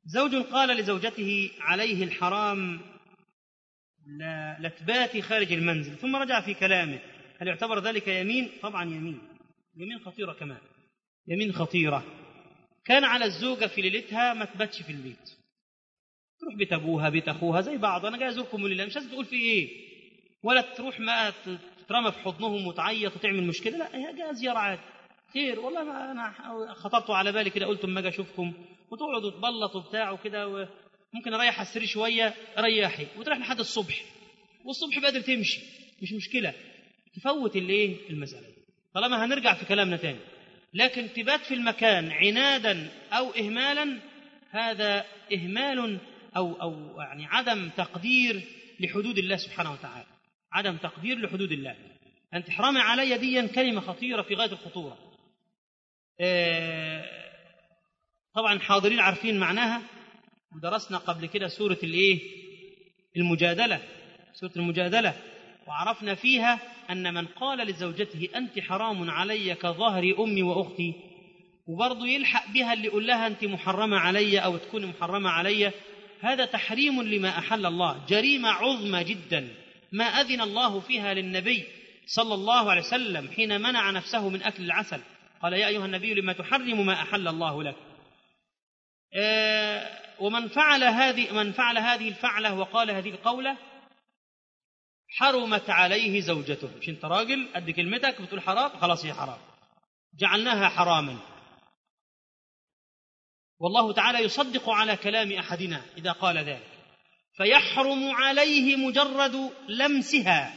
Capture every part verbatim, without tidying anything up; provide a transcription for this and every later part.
زوج قال لزوجته عليه الحرام لا, لا تباتي خارج المنزل، ثم رجع في كلامه، هل يعتبر ذلك يمين؟ طبعا يمين، يمين خطيرة كمان، يمين خطيرة. كان على الزوجة في ليلتها ما تباتش في البيت، تروح بيت أبوها بيت أخوها زي بعض، أنا جاي أزوركم ولله، مش لازم تقول في إيه، ولا تروح ما تترمى في حضنهم وتعيط وتعمل مشكلة، لا هي جاء زيارة عادي، خير والله ما أنا خطرت على بالي كده، قلت أما أجي أشوفكم وتقعدوا تبلطوا بتاع وكده، ممكن أريح السرير شوية، ريحي وتريح لحد الصبح، والصبح بقدر تمشي، مش مشكلة، تفوت اللي المسألة طالما هنرجع في كلامنا تاني. لكن تبات في المكان عنادا أو إهمالا، هذا إهمال أو, أو يعني عدم تقدير لحدود الله سبحانه وتعالى، عدم تقدير لحدود الله. أنت حرام علي ديا كلمة خطيرة في غاية الخطورة. طبعا الحاضرين عارفين معناها، ودرسنا قبل كده سورة الإيه؟ المجادلة، سورة المجادلة، وعرفنا فيها أن من قال لزوجته أنت حرام علي كظهر أمي وأختي، وبرضه يلحق بها اللي يقول لها أنت محرمة علي أو تكون محرمة علي، هذا تحريم لما أحل الله، جريمة عظمى جدا ما أذن الله فيها للنبي صلى الله عليه وسلم حين منع نفسه من أكل العسل، قال يا أيها النبي لما تحرم ما أحل الله لك. آه ومن فعل هذه من فعل هذه الفعلة وقال هذه القولة حرمت عليه زوجته. مش انت راجل قد كلمتك بتقول حرام، خلاص هي حرام، جعلناها حراما. والله تعالى يصدق على كلام أحدنا إذا قال ذلك، فيحرم عليه مجرد لمسها.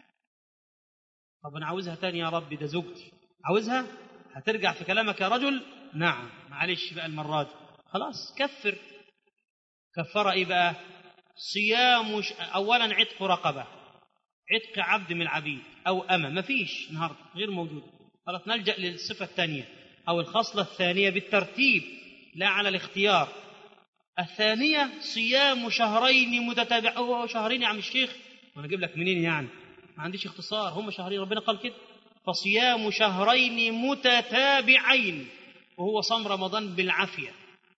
طب أنا عاوزها تاني يا رب، ده زوجتي عاوزها، هترجع في كلامك يا رجل؟ نعم معلش بقى المرة دي خلاص كفر. كفر إيه بقى؟ صيام ش... أولا عتق رقبة، عتق عبد من العبيد أو أمة، ما فيش النهاردة، غير موجود، خلاص نلجأ للصفة الثانية أو الخصلة الثانية بالترتيب لا على الاختيار. الثانية صيام شهرين متتابعين. شهرين يا عم الشيخ وأنا أجيب لك منين يعني؟ ما عنديش اختصار، هم شهرين ربنا قال كده، فصيام شهرين متتابعين، وهو صام رمضان بالعافية.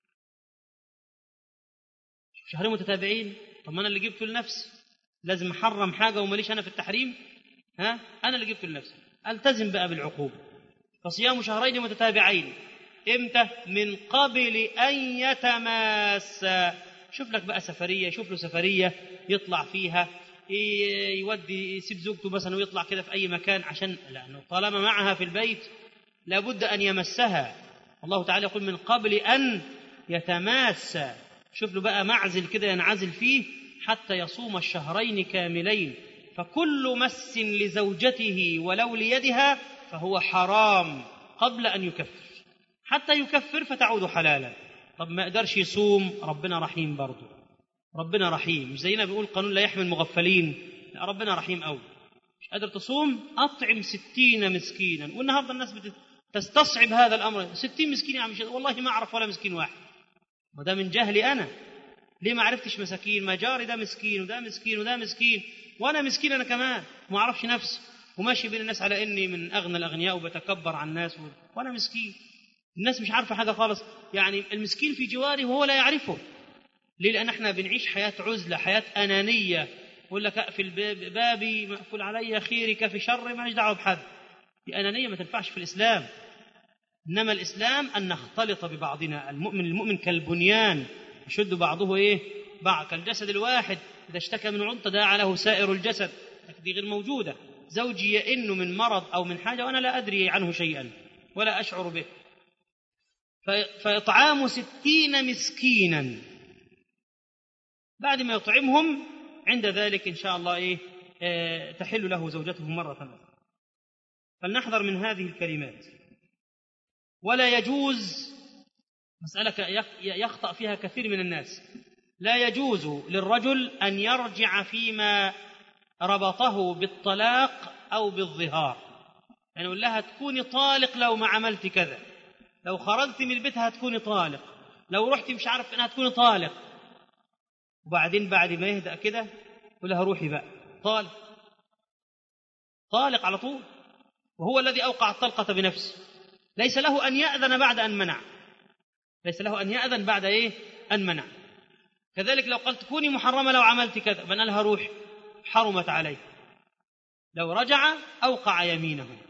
شهرين متتابعين، طب ما أنا اللي جبته لنفسي، لازم أحرم حاجة وماليش أنا في التحريم؟ ها أنا اللي جبته لنفسي، ألتزم بقى بالعقوبة. فصيام شهرين متتابعين إمتى؟ من قبل أن يتماس. شوف لك بقى سفرية، شوف له سفرية يطلع فيها، يودي يسيب زوجته مثلا ويطلع كده في أي مكان، عشان لأنه طالما معها في البيت لابد أن يمسها. الله تعالى يقول من قبل أن يتماس. شوف له بقى معزل كده ينعزل فيه حتى يصوم الشهرين كاملين. فكل مس لزوجته ولو ليدها فهو حرام قبل أن يكفر، حتى يكفر فتعود حلالا. طب ما يقدرش يصوم، ربنا رحيم برضه، ربنا رحيم، مش زينا بيقول قانون لا يحمي المغفلين، لا ربنا رحيم أوي. مش قادر تصوم، أطعم ستين مسكينا. والنهارده الناس بتستصعب هذا الأمر، ستين مسكين يا عم، والله ما أعرف ولا مسكين واحد، وده من جهلي أنا، ليه ما عرفتش مساكين؟ ما جاري ده مسكين وده مسكين وده مسكين، وأنا مسكين أنا كمان، ما أعرفش نفسي، وماشي بين الناس على إني من أغنى الأغنياء وبتكبر عن الناس، وأنا مسكين. الناس مش عارفة حاجة خالص، يعني المسكين في جواره وهو لا يعرفه. ليه؟ لأن احنا بنعيش حياة عزلة، حياة أنانية، يقول لك أقفل بابي مقفول علي، خيرك في شر، ما دعوة بحد. دي أنانية ما تنفعش في الإسلام. إنما الإسلام أن نختلط ببعضنا، المؤمن المؤمن كالبنيان يشد بعضه إيه؟ بعض، كالجسد الواحد إذا اشتكى من عضو تداعى له سائر الجسد. دي غير موجودة. زوجي يئن من مرض أو من حاجة وأنا لا أدري عنه شيئا ولا أشعر به، فيطعام ستين مسكينا، بعد ما يطعمهم عند ذلك إن شاء الله إيه آه تحل له زوجته مرة أخرى. فلنحذر من هذه الكلمات. ولا يجوز، مسألة يخطأ فيها كثير من الناس، لا يجوز للرجل أن يرجع فيما ربطه بالطلاق أو بالظهار، يعني يقول لها تكوني طالق لو ما عملت كذا، لو خرجت من البيت هتكوني طالق، لو رحت مش عارف انها هتكوني طالق، وبعدين بعد ما يهدأ كده يقول لها روحي بقى طالق، طالق على طول، وهو الذي أوقع الطلقة بنفسه. ليس له أن يأذن بعد أن منع، ليس له أن يأذن بعد إيه أن منع. كذلك لو قلت كوني محرمة لو عملت كذا، من قالها روح حرمت عليه، لو رجع أوقع يمينه.